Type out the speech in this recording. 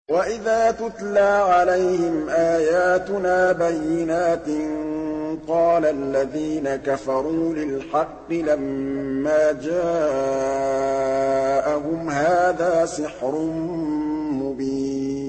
وَإِذَا تُتْلَىٰ عَلَيْهِمْ آيَاتُنَا بَيِّنَاتٍ قَالَ الَّذِينَ كَفَرُوا لِلْحَقِّ لَمَّا جَاءَهُمْ هَٰذَا سِحْرٌ مُّبِينٌ